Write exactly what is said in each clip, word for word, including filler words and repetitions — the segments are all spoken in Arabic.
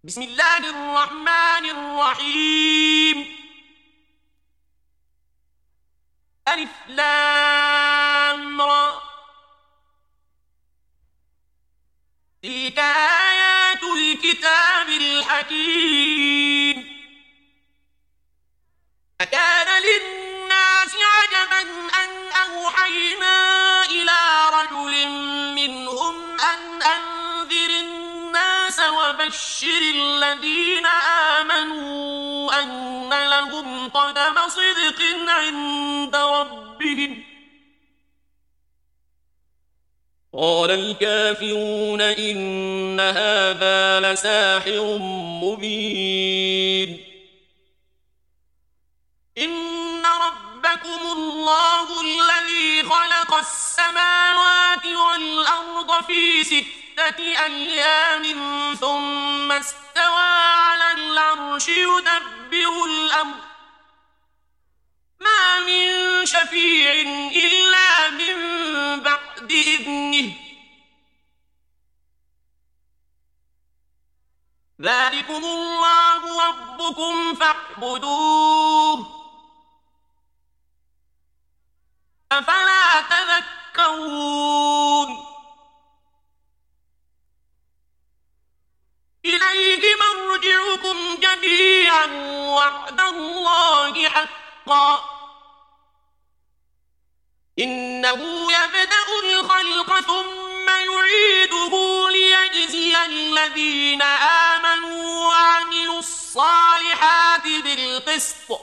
بسم الله الرحمن الرحيم. ألف لام را. تلك آيات الكتاب الحكيم. أكان للناس عجبا أن أوحينا إلى رجل منهم أن أنذر الناس وبشر الذين آمنوا أن لهم قدم صدق عند ربهم. قال الكافرون إن هذا لساحر مبين. إن ربكم الله الذي خلق السماوات والأرض في ستة أيام ثم استوى على العرش يدبر الأمر ما من شفيع إلا من بعد إذنه. ذلكم الله ربكم فاعبدوه أفلا تذكرون. إليه مرجعكم جميعا وعد الله حقا إنه يبدأ الخلق ثم يعيده ليجزي الذين آمنوا وعملوا الصالحات بالقسط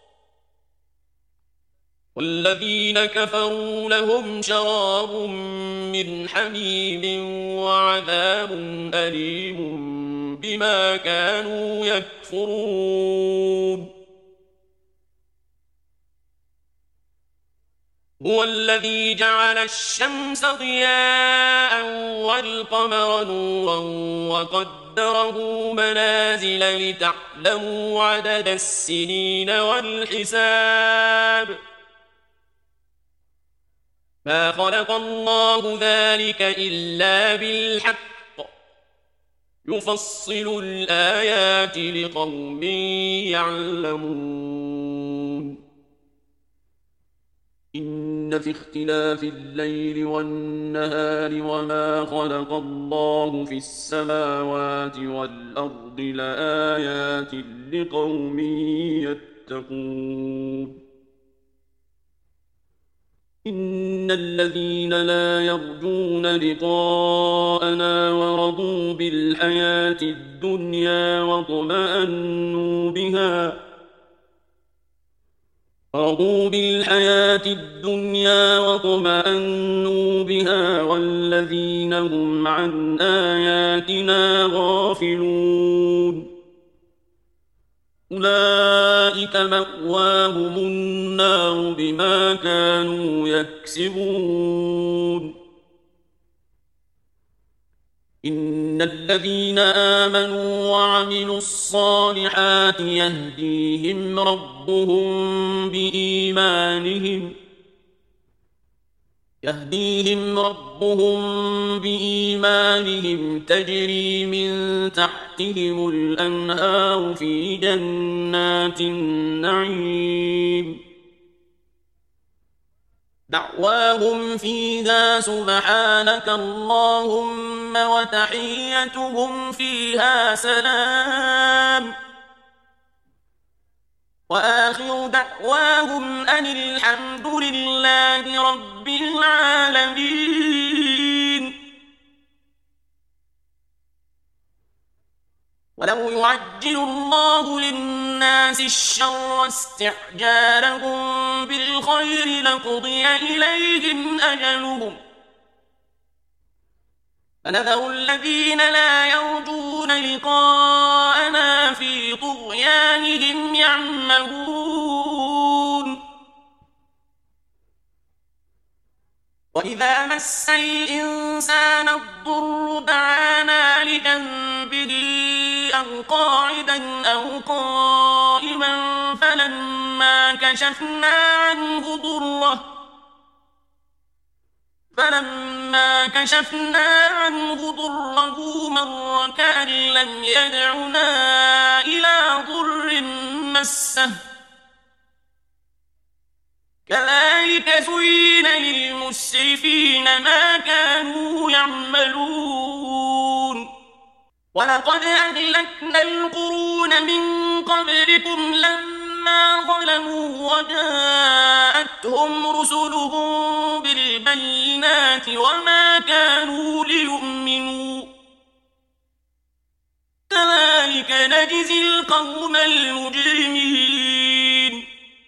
والذين كفروا لهم شراب من حميم وعذاب أليم بما كانوا يكفرون. هو الذي جعل الشمس ضياء والقمر نورا وقدره منازل لتعلموا عدد السنين والحساب ما خلق الله ذلك إلا بالحق يفصل الآيات لقوم يعلمون. إن في اختلاف الليل والنهار وما خلق الله في السماوات والأرض لآيات لقوم يتقون. إن الذين لا يرجون لقاءنا ورضوا بالحياة الدنيا واطمأنوا بها رضوا بالحياة الدنيا واطمأنوا بها والذين هم عن آياتنا غافلون أولئك مأواهم النار بما كانوا يكسبون. إن الذين آمنوا وعملوا الصالحات يهديهم ربهم بإيمانهم يهديهم ربهم بإيمانهم تجري من تحتهم الأنهار في جنات النعيم دعواهم فيها سبحانك اللهم وتحيتهم فيها سلام وآخر دعواهم أن الحمد لله رب العالمين. ولو يعجل الله للناس الشر استعجالهم بالخير لقضي إليهم أجلهم فنذر الذين لا يرجون لقاءنا في طغيانهم يعمهون. وإذا مس الإنسان الضر دعانا لجنبه أو قاعدا أو قائما فلما كشفنا عنه ضره فلما كشفنا عنه ضره مر كأن لم يدعنا إلى ضر مسه كذلك زين للمسرفين ما كانوا يعملون ولقد أهلكنا القرون من قبلكم لما ظلموا وجاءتهم رسلهم بالبينات وما كانوا ليؤمنوا كذلك نجزي القوم المجرمين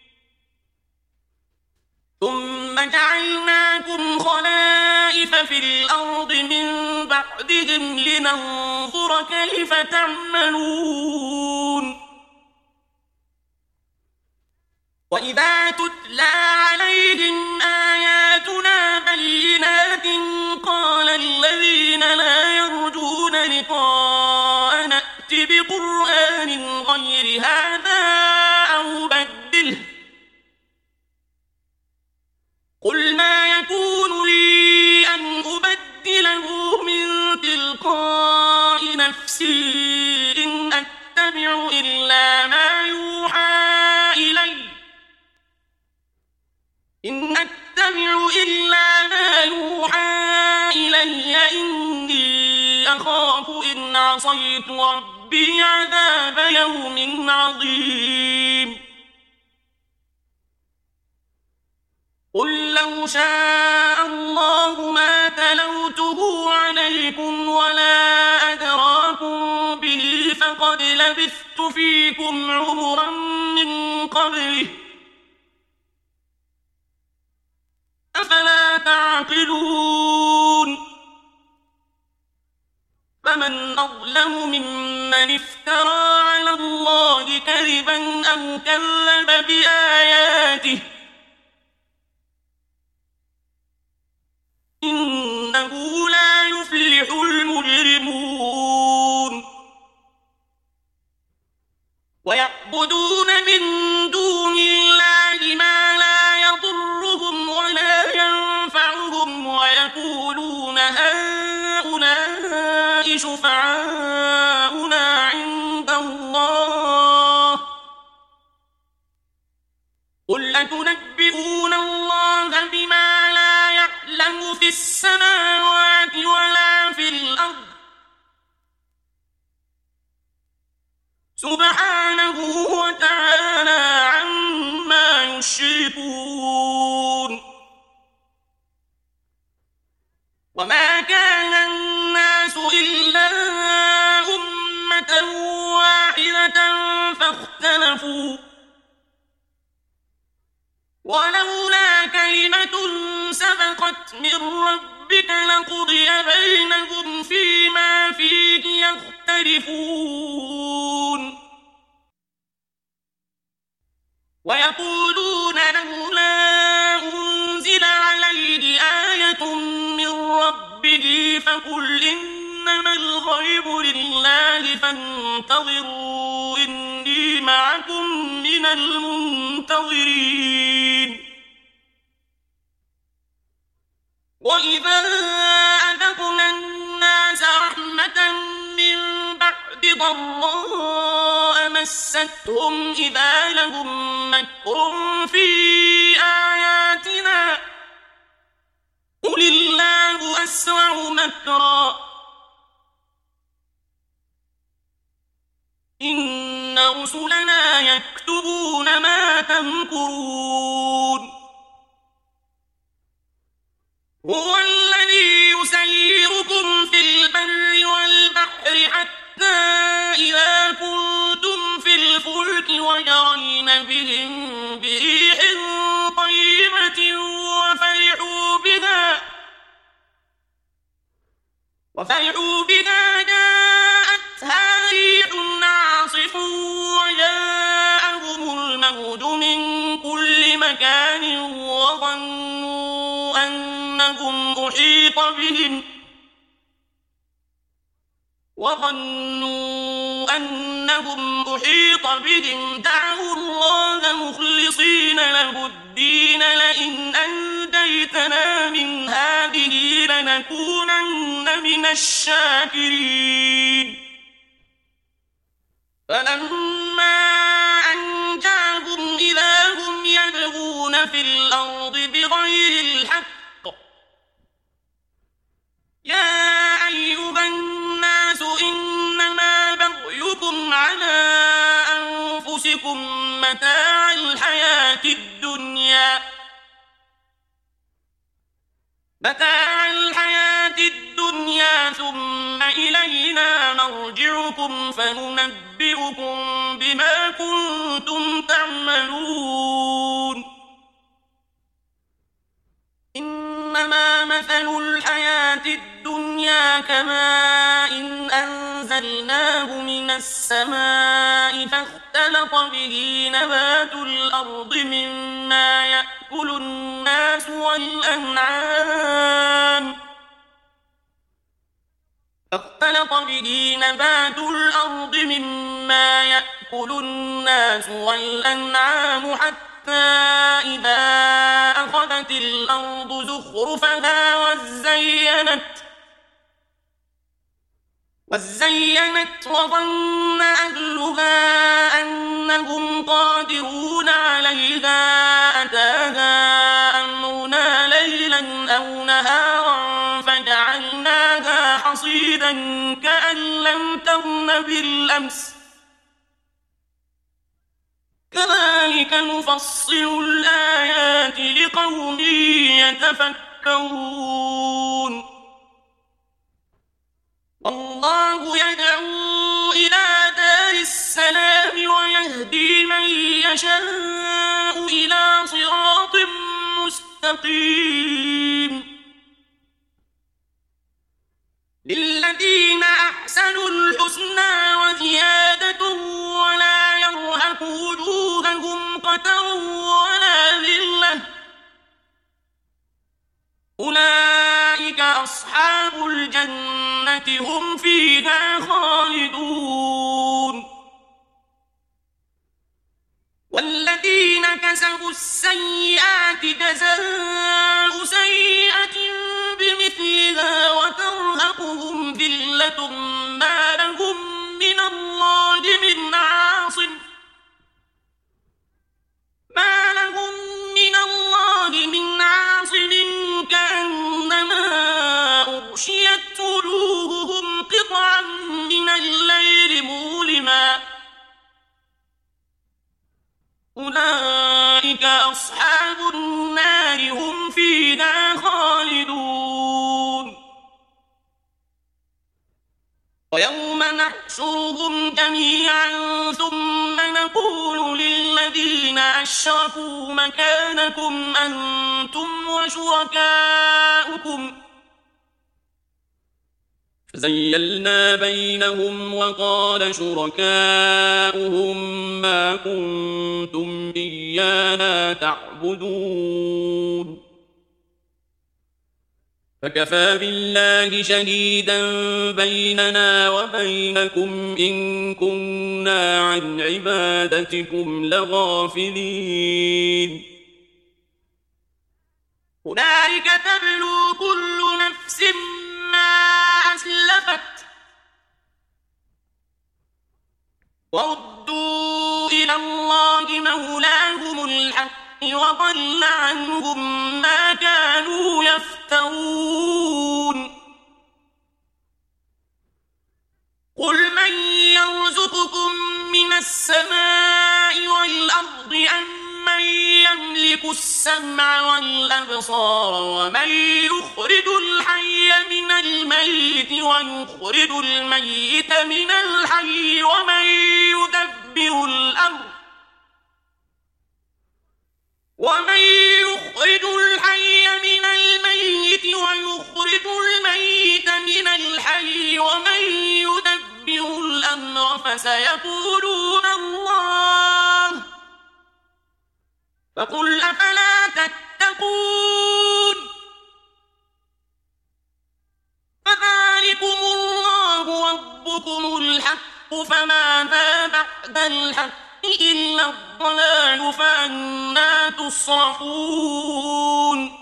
ثم جعلناكم خلائف في الأرض من بعدهم لننظر كيف تعملون وإذا تتلى عليهم آياتنا بينات قال الذين لا يرجون لقاء نأت بقرآن غير هذا أو بدله قل ما يكون لي أن أبدله من تلقاء نفسي إن أتبع إلا ما يوحى إلي إن أتبع إلا ما يوحى إلي إني أخاف إن عصيت ربي عذاب يوم عظيم قل لو شاء الله ما تلوته عليكم ولا أدراكم به فقد لبثت فيكم عمرا من قبله أفلا تعقلون فمن أظلم ممن افترى على الله كذبا أو كذب بآياته إنه لا يفلح المجرمون ويعبدون من دون الله ما لا يضرهم ولا ينفعهم ويقولون هؤلاء شفعاؤنا عند الله قل أتنبئون الله بما لا يعلم في السماوات ولا في الأرض سبحانه وتعالى عما يشركون وما كان الناس إلا أمة واحدة فاختلفوا ولولا كلمة سبقت من ربك لقضي بينهم فيما فيه يختلفون ويقولون لولا أنزل عليه آية من ربه فقل إنما الغيب لله فانتظروا إني معكم من المنتظرين وإذا أذقنا الناس رحمة من بعد ضراء مستهم إذا لهم مكر في آياتنا قل الله أسرع مكرا إن رسلنا يكتبون ما تمكرون هو الذي يسيركم في البر والبحر حتى إذا كنتم في الفلك وجرين بهم بريح طيبة وفرحوا بها وفرحوا بها جاءتها ريح عاصف وجاءهم الموج من كل مكان وظنوا أنهم أحيط بهم وظنوا أنهم أحيط بهم دعوا الله مخلصين له الدين الدين لئن أنجيتنا من هذه لنكونن من الشاكرين فلما أنجاهم إذا هم يبغون في الأرض بغير الحق يا أيها الناس إنما بغيكم على أنفسكم متاع الحياة الدنيا متاع الحياة الدنيا ثم إلينا مرجعكم فننبئكم بما كنتم تعملون إنما مثل الحياة الدنيا كماء إن أنزلناه من السماء فاختلط به نبات الأرض مما يأكل الناس والأنعام فاختلط به نبات الأرض مما يأكل الناس والأنعام حتى إذا أخذت الأرض زخرفها وزينت وزينت وظن أهلها أنهم قادرون عليها أتاها أمرنا ليلا أو نهارا فجعلناها حصيدا كأن لم تغن بالأمس كذلك نفصل الآيات لقوم يتفكرون الله يدعو إلى دار السلام ويهدي من يشاء إلى صراط مستقيم للذين أحسنوا الحسنى وزيادة ولا يرهق وجوههم قتر ولا ذلة أولئك أصحاب الجنة هم فيها خالدون والذين كسبوا السيئات جزاء سيئة بمثلها وترهقهم ذلة ما لهم من الله من عاصم ما لهم من الله من عاصم كأنما أغشيت وجوههم قطعا من الليل مظلما أولئك أصحاب النار هم فيها خالدون ويوم نحشرهم جميعا ثم نقول للذين أشركوا مكانكم أنتم وشركاؤكم فزيلنا بينهم وقال شركاؤهم ما كنتم إيانا تعبدون فكفى بالله شهيدا بيننا وبينكم إن كنا عن عبادتكم لغافلين هنالك تبلو كل نفس ما أسلفت وردوا إلى الله مولاهم الحق وضل عنهم ما كانوا يفترون قل من يرزقكم من السماء والأرض أم من يملك السمع والأبصار ومن يخرج الحي من الميت ويخرج الميت من الحي ومن يدبر الأمر ومن يخرج الحي من الميت ويخرج الميت من الحي ومن يدبر الأمر فسيقولون الله فقل أفلا تتقون فذلكم الله ربكم الحق فماذا بعد الحق إلا الضلال فأنى تصرفون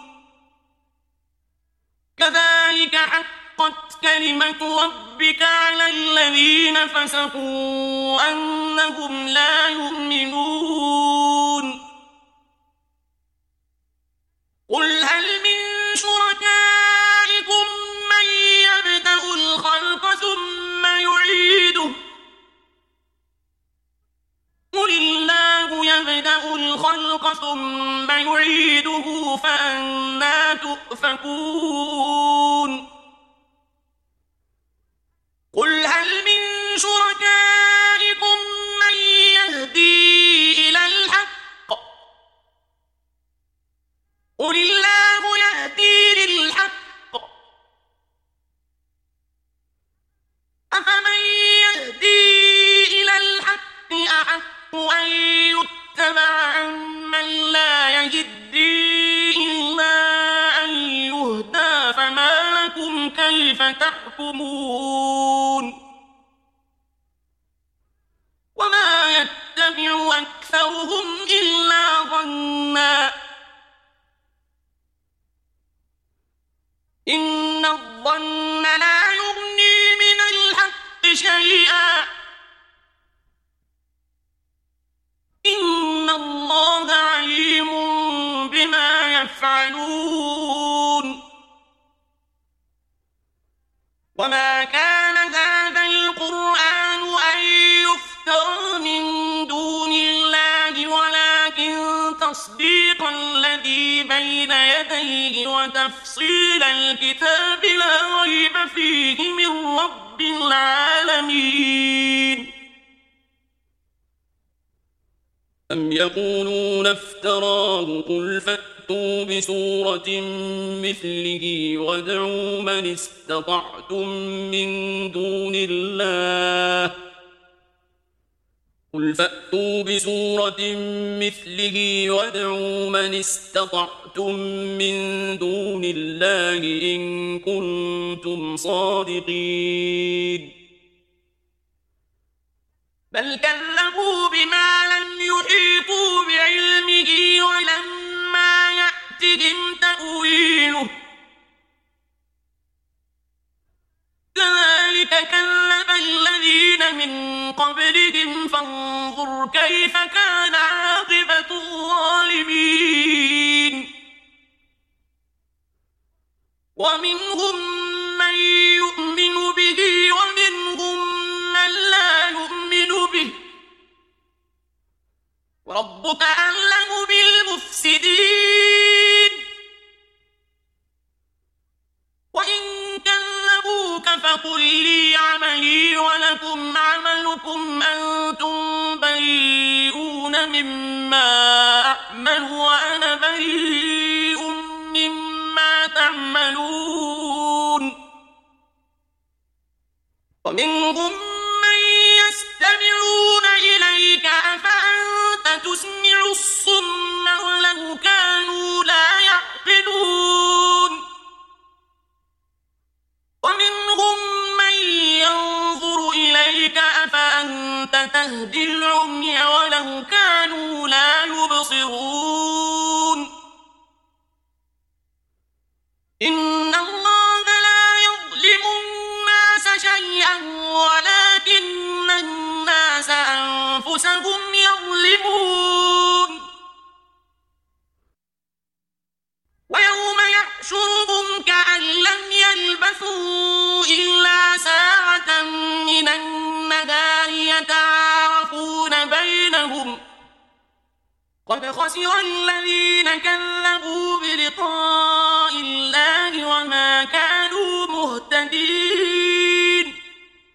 كذلك حقت كلمة ربك على الذين فسقوا أنهم لا يؤمنون قل هل من شركائكم من يبدأ الخلق ثم يعيده قل الله يبدأ الخلق ثم يعيده فأنى تؤفكون قل هل من شركائكم من يهدي إلى الحق قل الله يهدي للحق أفمن يهدي إلى الحق أحق أن يتبع عمن لا يهدي إلا أن يهدى فما لكم كيف تحكمون وما يتبع أكثرهم إلا ظنا إن الظن لا يغني من الحق شيئا إن الله عليم بما يفعلون وما كان هذا القرآن أن يفترى من دون الله ولكن تصديق الذي بين يديه وتفصيل الكتاب لا ريب فيه من رب العالمين أم يقولون افتراه قل فأتوا بسورة مثله وادعوا من استطعتم من دون الله قل فأتوا بسورة مثله وادعوا من استطعتم من دون الله إن كنتم صادقين بل كذبوا بما لم يحيطوا بعلمه ولما يأتهم تأويله كذلك كذب الذين من قبلهم فانظر كيف كان عاقبة الظالمين ومنهم من يؤمن به ومنهم من لا يؤمن به وربك أعلم بالمفسدين وإن كذبوك فقل لي عملي ولكم عملكم أنتم بريئون مما أعمل وأنا بريء مما تعملون ومنهم من يستمعون إليك أفأنت تسمع الصم ولو كانوا لا يعقلون ومنهم من ينظر إليك أفأنت تهدي العمي ولو كانوا لا يبصرون إن الله لا يظلم الناس شيئا ولكن الناس أنفسهم يظلمون ويوم يحشرهم كأن لم يلبثوا إلا ساعة من النهار يتعارفون بينهم قد خسر الذين كذبوا بلقاء الله وما كانوا مهتدين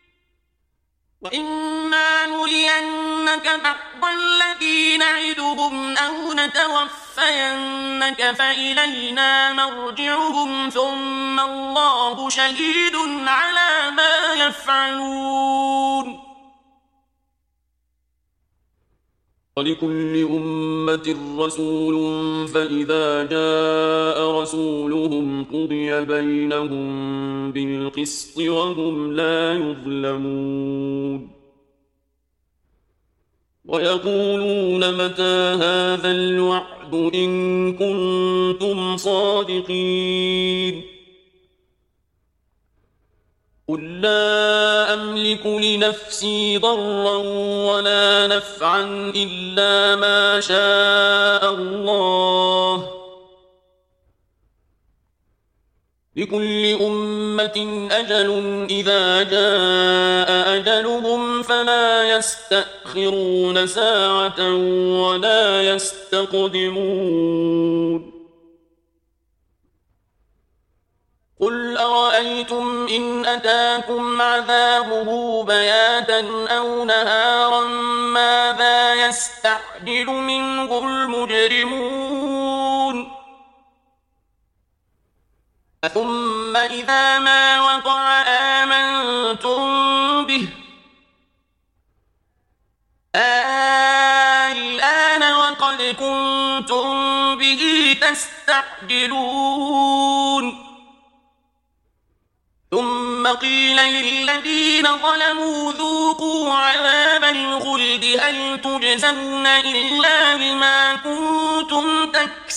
وإما نرينك بعض الذي نعدهم أو نتوفينك فإلينا مرجعهم ثم الله شهيد على ما يفعلون ولكل أمة رسول فإذا جاء رسولهم قضي بينهم بالقسط وهم لا يظلمون ويقولون متى هذا الوعد إن كنتم صادقين قل لا أملك لنفسي ضرا ولا نفعا إلا ما شاء الله لكل أمة أجل إذا جاء أجلهم فلا يستأخرون ساعة ولا يستقدمون قل أرأيتم إن أتاكم عذابه بياتا أو نهارا ماذا يستعجل منه المجرمون ثم إذا ما وقع آمنتم به الآن وقد كنتم به تستعجلون ثم قيل للذين ظلموا ذوقوا عذاب الخلد هل تجزون إلا بما كنتم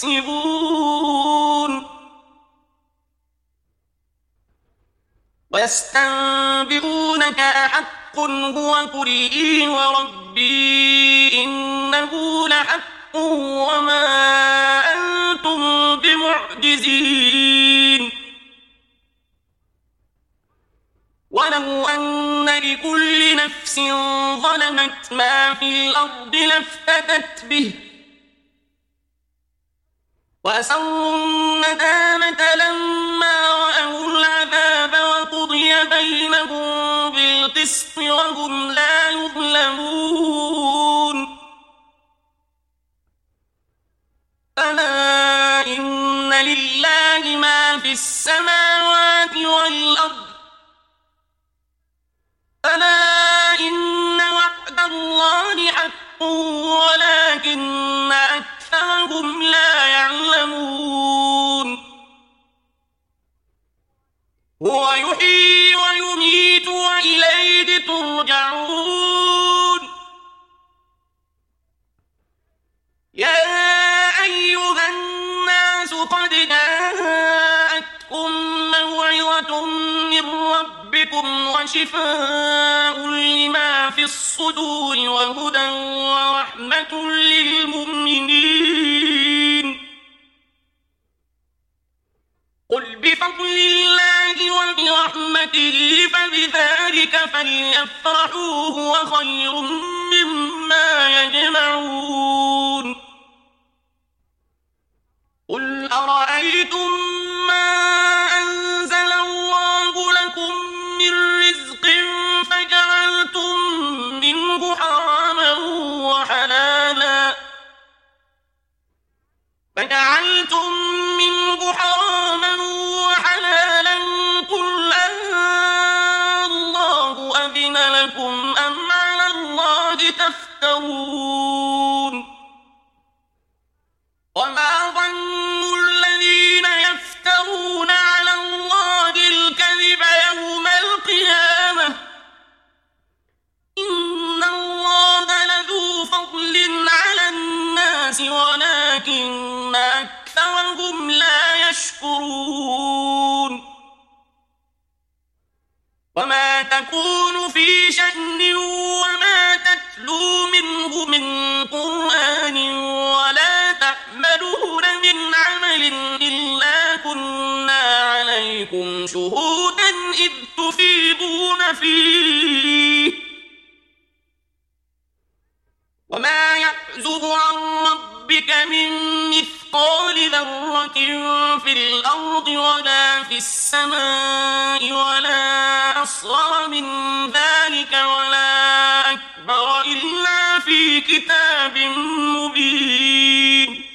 تكسبون ويستنبئونك أحق هو قل إي وربي إنه لحق وما أنتم بمعجزين ولو أن لكل نفس ظلمت ما في الأرض لافتدت به وأسروا الندامة لما رأوا العذاب وقضي بينهم بالقسط وهم لا يظلمون ألا إن لله ما في السماوات والأرض ألا إن وعد الله حق ولكن أكثرهم لا يعلمون هو يحيي ويميت وإليه ترجعون يا أيها الناس قد جاءتكم موعظة من ربكم وشفاء لما في الصدور وهدى ورحمة للمؤمنين قل بفضل الله وبرحمته فبذلك فليفرحوا هو خير مما يجمعون قل أرأيتم ما أنزل الله لكم من رزق فجعلتم منه حراما وحلالا فجعلتم منه حراما وحلالا قل الله أذن لكم أم على الله تفترون وما ظن الذين يفترون على الله الكذب يوم القيامة إن الله لذو فضل على الناس ولكن أكثرهم لا يشكرون وما تكون في شأن وما تتلو منه من قرآن ولا تعملون من عمل إلا كنا عليكم شهودا إذ تفيضون فيه وما يعزب عن ربك من مثقال ذرة في الأرض ولا في السماء ولا أصغر من ذلك ولا أكبر إلا في كتاب مبين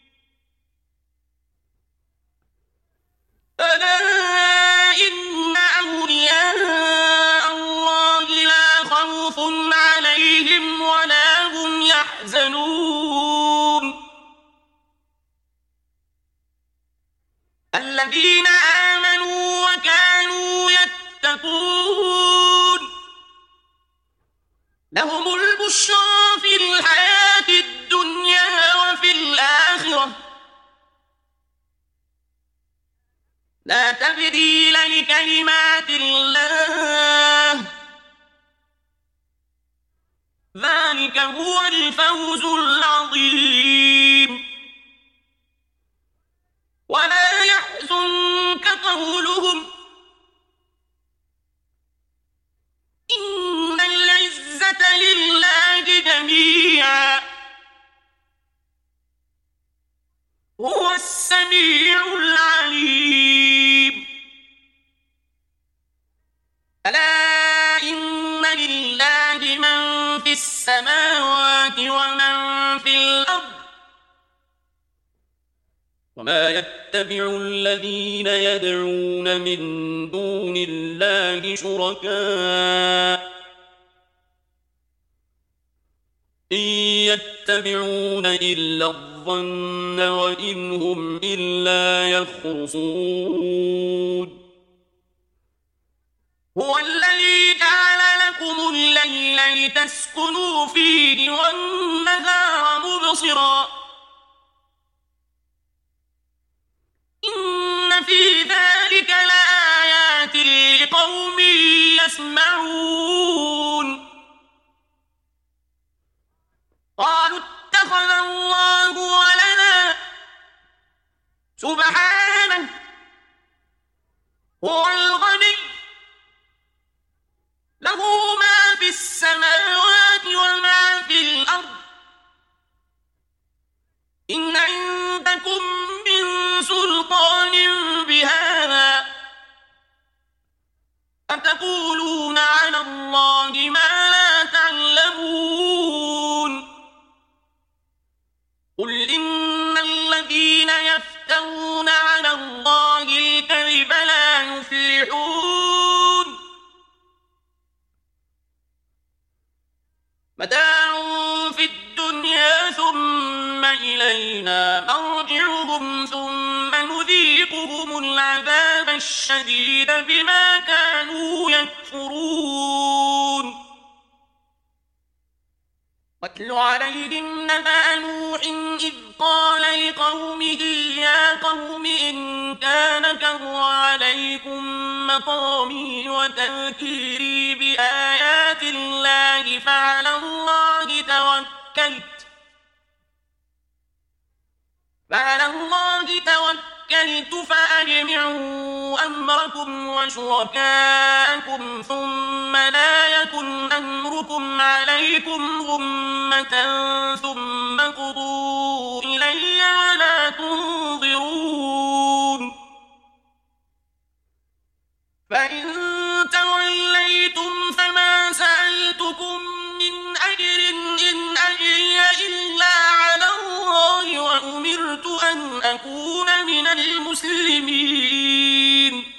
ألا إن أولياء الله لا خوف عليهم ولا هم يحزنون الذين آمنوا وكانوا يتقون لهم البشرى في الحياة الدنيا وفي الآخرة لا تبديل لكلمات الله ذلك هو الفوز العظيم ولا يحزنك قولهم إن العزة لله جميعا هو السميع العليم ألا إن لله من في السماوات ومن في الأرض وما يتبع الذين يدعون من دون الله شركاء إن يتبعون إلا الظن وإن هم إلا يخرصون هو الذي جعل لكم الليل لتسكنوا فيه والنهار مبصرا إن في ذلك لآيات لقوم يسمعون قالوا اتخذ الله ولدا سبحانه هو الغني له ما في السماوات وما في الأرض إن عندكم من سلطان بهذا أتقولون على الله ما لا تعلمون قل إن الذين يفترون على الله الكذب لا يفلحون متاع في الدنيا ثم إلينا مرجعهم ثم نذيقهم العذاب الشديد بما كانوا يكفرون واتل عليهم نبأ نوح إذ قال لقومه يا قوم إن كان كبر عليكم مقامي وتذكيري بآيات الله فعلى الله توكلت فعلى الله توكلت فأجمعوا أمركم وشركاءكم ثم لا يكن أمركم عليكم غمة ثم قضوا إلي ولا تنظرون فإن توليتم فما سألتكم من أجر إن أجري إلا على الله وأمرت أن أكون من المسلمين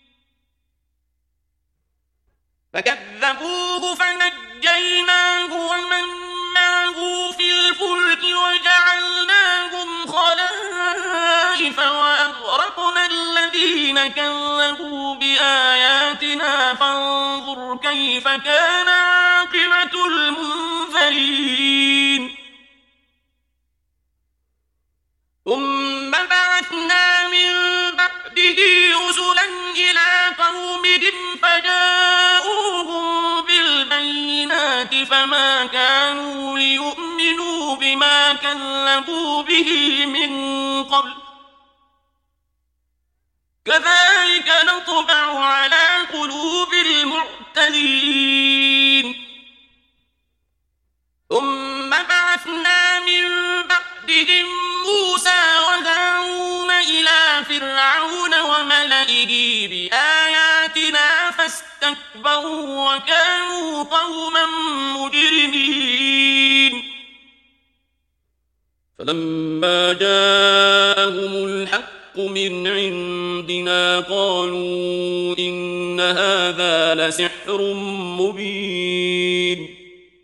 فكذبوه فنجيناه ومن معه في الفلك وجعلناهم خلائف وأغرقنا الذين كذبوا بآياتنا فانظر كيف كان عاقبة المنذرين ثم بعثنا من بعده رسلا إلى قومهم فجاءوهم بالبينات فما كانوا ليؤمنوا بما كذبوا به من قبل كذلك نطبع على قلوب المعتدين ثم بعثنا من بعدهم موسى وهارون إلى فرعون وملئه بآياتنا فاستكبروا وكانوا قوما مجرمين فلما جاءهم الحق من عندنا قالوا إن هذا لسحر مبين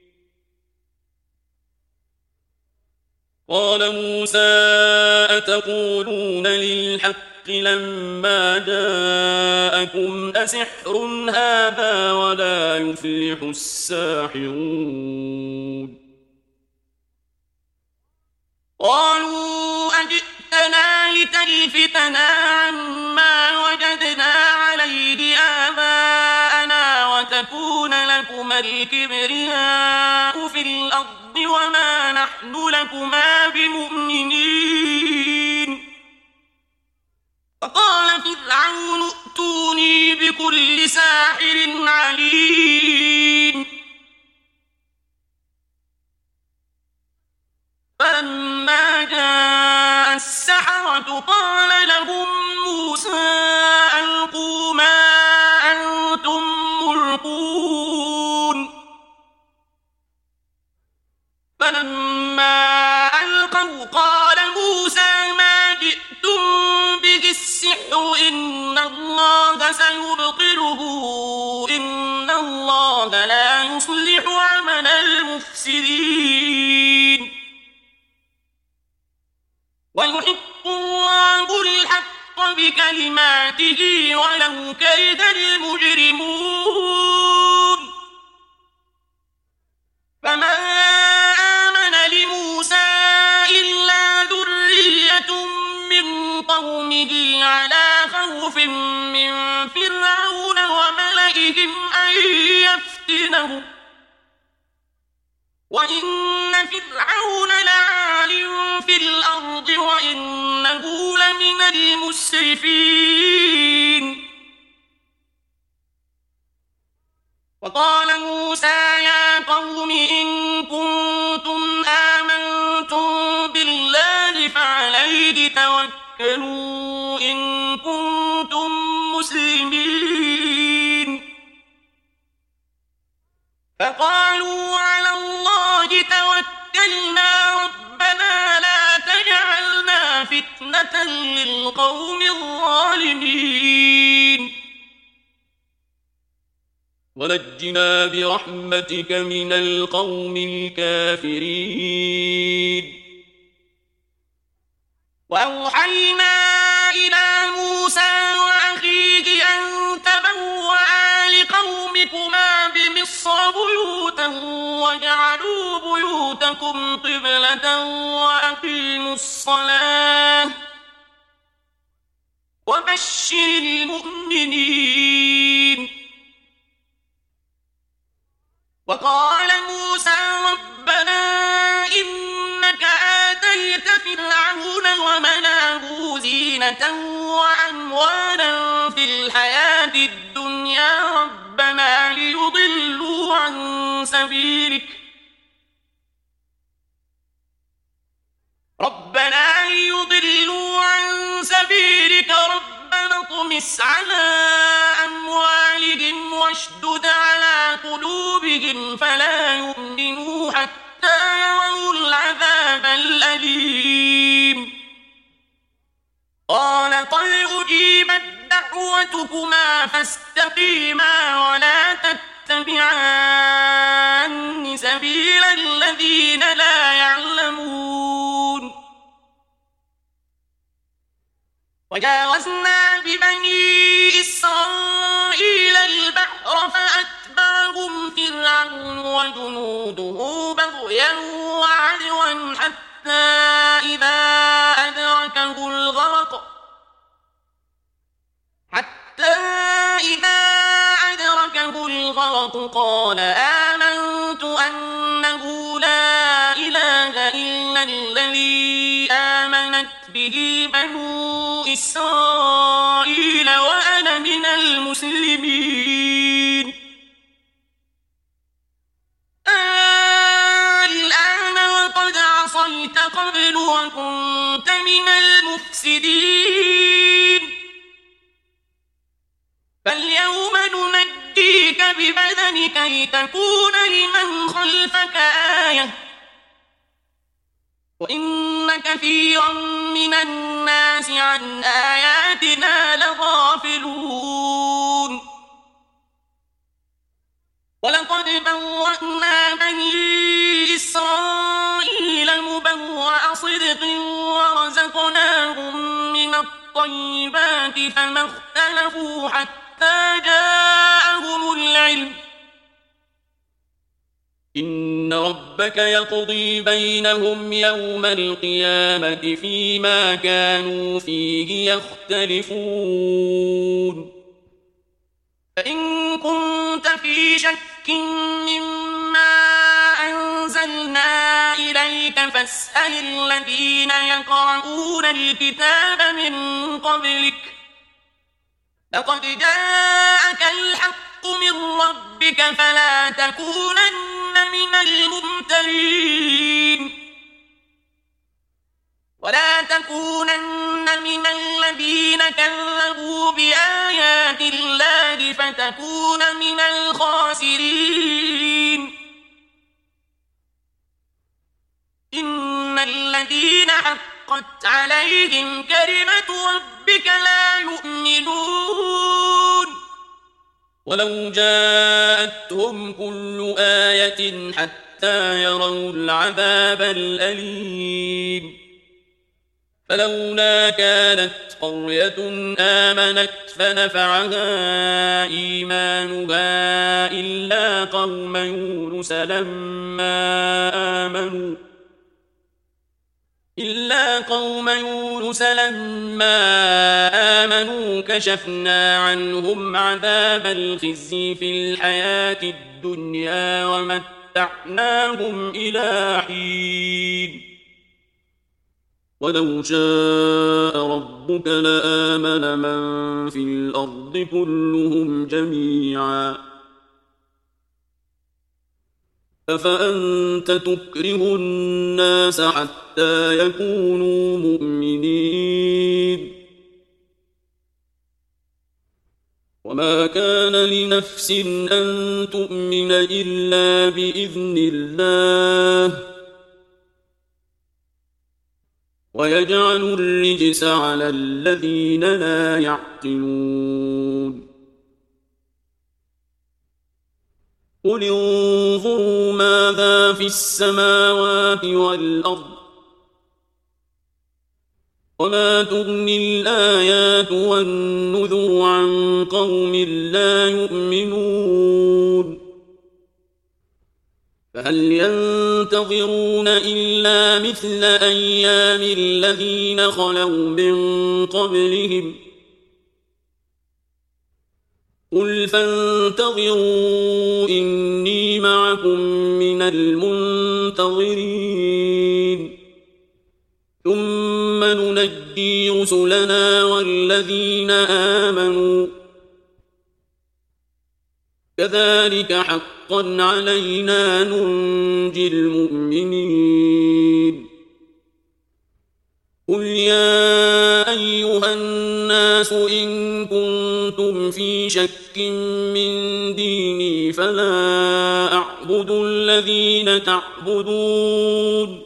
قال موسى أتقولون للحق لما جاءكم لكم أسحر هذا ولا يفلح الساحرون قالوا أجئتنا لتلفتنا عما وجدنا عليه آباءنا وتكون لكما الكبرياء في الأرض وما نحن لكما بمؤمنين فقال فرعون ائتوني بكل ساحر عليم فلما جاء السحرة قال لهم موسى ألقوا ما أنتم ملقون فلما ألقوا قال موسى ما جئتم به السحر إن الله سيبطله إن الله لا يصلح عمل المفسدين ويحق الله الحق بكلماته ولو كره المجرمون فما آمن لموسى إلا ذرية من قومه على خوف من فرعون وملئهم أن يفتنهم وإن فرعون لعال في الأرض وإنه لمن المسرفين وقال موسى يا قوم إن كنتم آمنتم بالله فعليه توكلوا إن كنتم مسلمين فقالوا على الله توكلنا ربنا لا تجعلنا فتنة للقوم الظالمين ونجنا برحمتك من القوم الكافرين وأوحينا إلى موسى وأخيه أن تبوأ لقومكما بمصر بيوتا واجعلوا بيوتكم قبلة وأقيموا الصلاة وبشر المؤمنين وقال موسى ربنا إنك آتيت فرعون وملأه زينة وأموالا في الحياة الدنيا ربنا ليضلوا عن سبيلك ربنا ليضلوا عن سبيلك ربنا اطمس على أموالهم واشدد على قلوبهم فلا يؤمنوا حتى يروا العذاب الأليم قال قد أجيبت دعوتكما فاستقيما ولا تتبعان سبيل الذين لا يعلمون وجاوزنا ببني إسرائيل البحر فأتبعهم فرعون وجنوده بغيا وعدوا حتى إذا أدركه الغرق حتى إذا أدركه الغرق قال آمنت أنه لا إله إلا الذي آمنت به بنو إسرائيل وأنا من المسلمين الآن وقد عصيت قبل وكنت من المفسدين فاليوم ننجيك ببدنك لتكون لمن خلفك آية وإن كثيرا من الناس عن آياتنا لغافلون ولقد بوأنا بني إسرائيل مبوأ صدق ورزقناهم من الطيبات فما اختلفوا حتى حتى جاءهم العلم إن ربك يقضي بينهم يوم القيامة فيما كانوا فيه يختلفون فإن كنت في شك مما أنزلنا إليك فاسأل الذين يقرؤون الكتاب من قبلك لقد جاءك الحق من ربك فلا تكونن من الممترين ولا تكونن من الذين كذبوا بآيات الله فتكون من الخاسرين إن الذين حقت عليهم كلمة ربك لا يؤمنون ولو جاءتهم كل آية حتى يروا العذاب الأليم فلولا كانت قرية آمنت فنفعها إيمانها إلا قوم يونس لما آمنوا إلا قوم يونس لما آمنوا كشفنا عنهم عذاب الخزي في الحياة الدنيا ومتعناهم إلى حين ولو شاء ربك لآمن من في الأرض كلهم جميعا أفأنت تكره الناس حتى يكونوا مؤمنين وما كان لنفس أن تؤمن إلا بإذن الله ويجعل الرجس على الذين لا يعقلون قل انظروا ماذا في السماوات والأرض وما تغني الآيات والنذر عن قوم لا يؤمنون فهل ينتظرون إلا مثل أيام الذين خلوا من قبلهم قل فانتظروا إني معكم من المنتظرين ثم ننجي رسلنا والذين آمنوا كذلك حقا علينا ننجي المؤمنين قل يا أيها الناس إن كنتم في شك من ديني فلا أعبد الذين تعبدون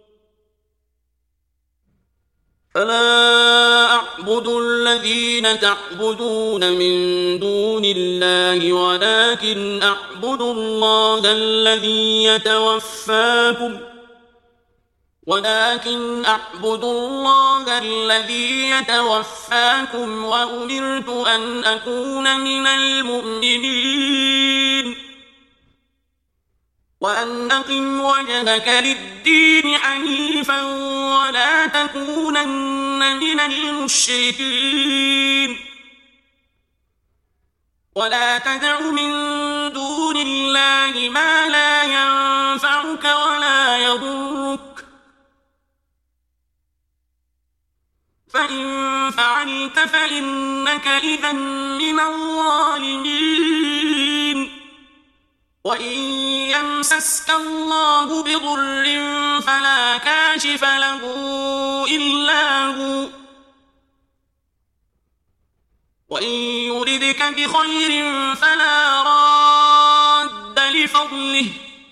فلا أعبد الذين تعبدون من دون الله ولكن أعبد الله الذي يتوفاكم ولكن أعبد الله الذي يتوفاكم وأمرت أن أكون من المؤمنين وأن أقم وجهك للدين حنيفا ولا تكونن من المشركين ولا تدع من دون الله ما لا ينفعك ولا يضرك فإن فعلت فإنك إذا من الظالمين وإن يمسسك الله بضر فلا كاشف له إلا هو وإن يردك بخير فلا راد لفضله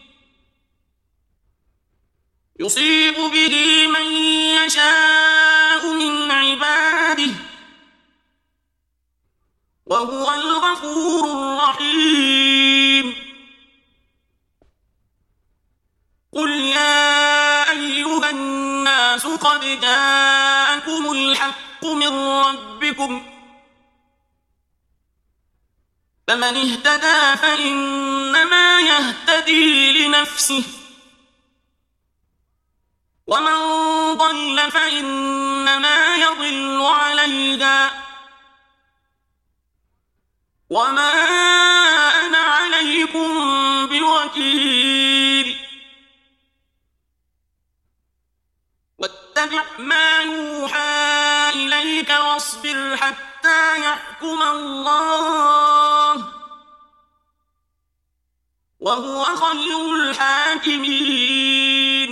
يصيب به من يشاء من عباده وهو الغفور الرحيم قل يا أيها الناس قد جاءكم الحق من ربكم فمن اهتدى فإنما يهتدي لنفسه ومن ضل فإنما يضل عليها وما أنا عليكم بوكيل واتبع ما يوحى إليك واصبر حتى يحكم الله وهو خير الحاكمين